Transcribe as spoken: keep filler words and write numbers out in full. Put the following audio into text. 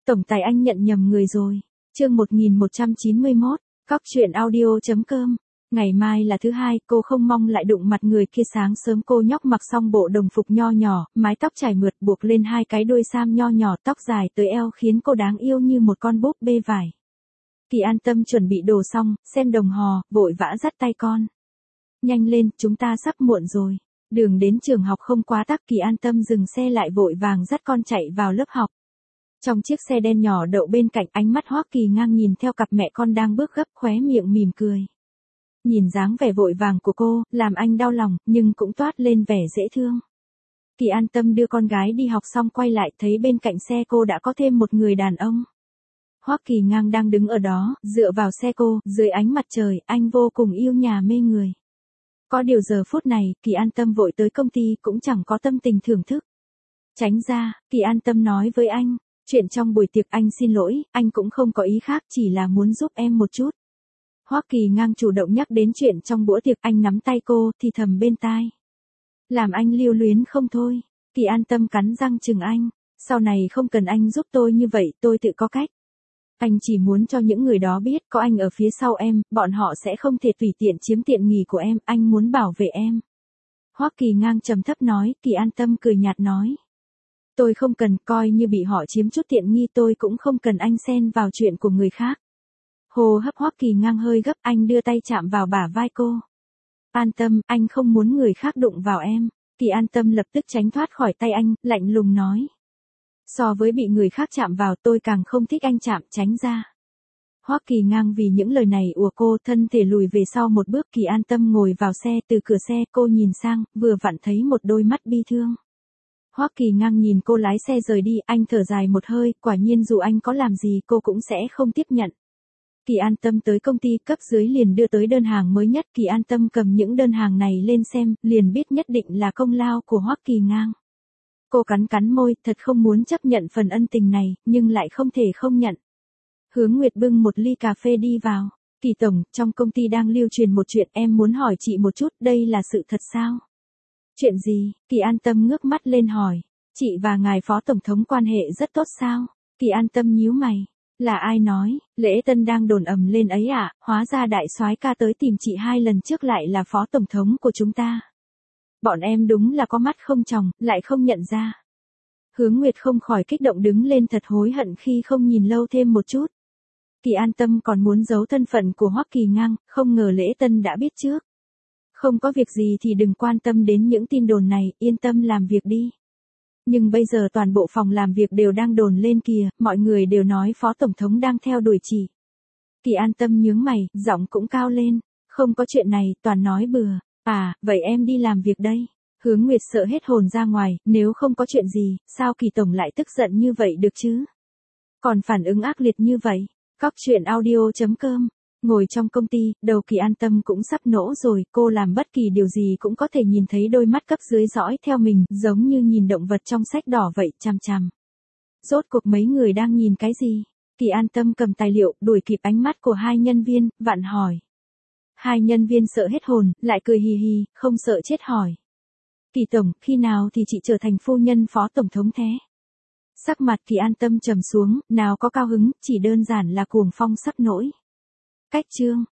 Tổng tài anh nhận nhầm người rồi. Chương một nghìn một trăm chín mươi mốt, Cóc truyện audio.com. Ngày mai là thứ hai, cô không mong lại đụng mặt người kia. Sáng sớm cô nhóc mặc xong bộ đồng phục nho nhỏ, mái tóc trải mượt buộc lên hai cái đuôi sam nho nhỏ, tóc dài tới eo khiến cô đáng yêu như một con búp bê vải. Kỳ An Tâm chuẩn bị đồ xong, xem đồng hồ, vội vã dắt tay con. Nhanh lên, chúng ta sắp muộn rồi. Đường đến trường học không quá tắc, Kỳ An Tâm dừng xe lại vội vàng dắt con chạy vào lớp học. Trong chiếc xe đen nhỏ đậu bên cạnh, ánh mắt Hoắc Kỳ Ngang nhìn theo cặp mẹ con đang bước gấp, khóe miệng mỉm cười. Nhìn dáng vẻ vội vàng của cô, làm anh đau lòng, nhưng cũng toát lên vẻ dễ thương. Kỳ An Tâm đưa con gái đi học xong quay lại, thấy bên cạnh xe cô đã có thêm một người đàn ông. Hoắc Kỳ Ngang đang đứng ở đó, dựa vào xe cô, dưới ánh mặt trời, anh vô cùng yêu nhà mê người. Có điều giờ phút này, Kỳ An Tâm vội tới công ty cũng chẳng có tâm tình thưởng thức. Tránh ra, Kỳ An Tâm nói với anh, chuyện trong buổi tiệc anh xin lỗi, anh cũng không có ý khác, chỉ là muốn giúp em một chút. Hoắc Kỳ Ngang chủ động nhắc đến chuyện trong bữa tiệc, anh nắm tay cô, thì thầm bên tai. Làm anh lưu luyến không thôi. Kỳ An Tâm cắn răng chừng anh, sau này không cần anh giúp tôi như vậy, tôi tự có cách. Anh chỉ muốn cho những người đó biết, có anh ở phía sau em, bọn họ sẽ không thể tùy tiện chiếm tiện nghi của em, anh muốn bảo vệ em. Hoắc Kỳ Ngang trầm thấp nói. Kỳ An Tâm cười nhạt nói. Tôi không cần, coi như bị họ chiếm chút tiện nghi, tôi cũng không cần anh xen vào chuyện của người khác. Hô hấp Hoắc Kỳ Ngang hơi gấp, anh đưa tay chạm vào bả vai cô. An Tâm, anh không muốn người khác đụng vào em. Kỳ An Tâm lập tức tránh thoát khỏi tay anh, lạnh lùng nói. So với bị người khác chạm vào, tôi càng không thích anh chạm, tránh ra. Hoắc Kỳ Ngang vì những lời này ùa cô, thân thể lùi về sau một bước. Kỳ An Tâm ngồi vào xe, từ cửa xe cô nhìn sang, vừa vặn thấy một đôi mắt bi thương. Hoắc Kỳ Ngang nhìn cô lái xe rời đi, anh thở dài một hơi, quả nhiên dù anh có làm gì cô cũng sẽ không tiếp nhận. Kỳ An Tâm tới công ty, cấp dưới liền đưa tới đơn hàng mới nhất. Kỳ An Tâm cầm những đơn hàng này lên xem, liền biết nhất định là công lao của Hoắc Kỳ Ngang. Cô cắn cắn môi, thật không muốn chấp nhận phần ân tình này, nhưng lại không thể không nhận. Hướng Nguyệt bưng một ly cà phê đi vào. Kỳ tổng, trong công ty đang lưu truyền một chuyện, em muốn hỏi chị một chút, đây là sự thật sao? Chuyện gì? Kỳ An Tâm ngước mắt lên hỏi. Chị và ngài phó tổng thống quan hệ rất tốt sao? Kỳ An Tâm nhíu mày. Là ai nói? Lễ Tân đang đồn ầm lên ấy à? Hóa ra đại soái ca tới tìm chị hai lần trước lại là phó tổng thống của chúng ta. Bọn em đúng là có mắt không tròng, lại không nhận ra. Hướng Nguyệt không khỏi kích động đứng lên, thật hối hận khi không nhìn lâu thêm một chút. Kỳ An Tâm còn muốn giấu thân phận của Hoắc Kỳ Ngang, không ngờ Lễ Tân đã biết trước. Không có việc gì thì đừng quan tâm đến những tin đồn này, yên tâm làm việc đi. Nhưng bây giờ toàn bộ phòng làm việc đều đang đồn lên kìa, mọi người đều nói phó tổng thống đang theo đuổi chị. Kỳ An Tâm nhướng mày, giọng cũng cao lên. Không có chuyện này, toàn nói bừa. À, vậy em đi làm việc đây. Hướng Nguyệt sợ hết hồn ra ngoài, nếu không có chuyện gì, sao Kỳ tổng lại tức giận như vậy được chứ? Còn phản ứng ác liệt như vậy. Cóc truyện audio.com. Ngồi trong công ty, đầu Kỳ An Tâm cũng sắp nổ rồi, cô làm bất kỳ điều gì cũng có thể nhìn thấy đôi mắt cấp dưới dõi theo mình, giống như nhìn động vật trong sách đỏ vậy, chằm chằm. Rốt cuộc mấy người đang nhìn cái gì? Kỳ An Tâm cầm tài liệu, đuổi kịp ánh mắt của hai nhân viên, vặn hỏi. Hai nhân viên sợ hết hồn, lại cười hì hì, không sợ chết hỏi. Kỳ tổng, khi nào thì chị trở thành phu nhân phó tổng thống thế? Sắc mặt Kỳ An Tâm trầm xuống, nào có cao hứng, chỉ đơn giản là cuồng phong sắp nổi. Cách chương.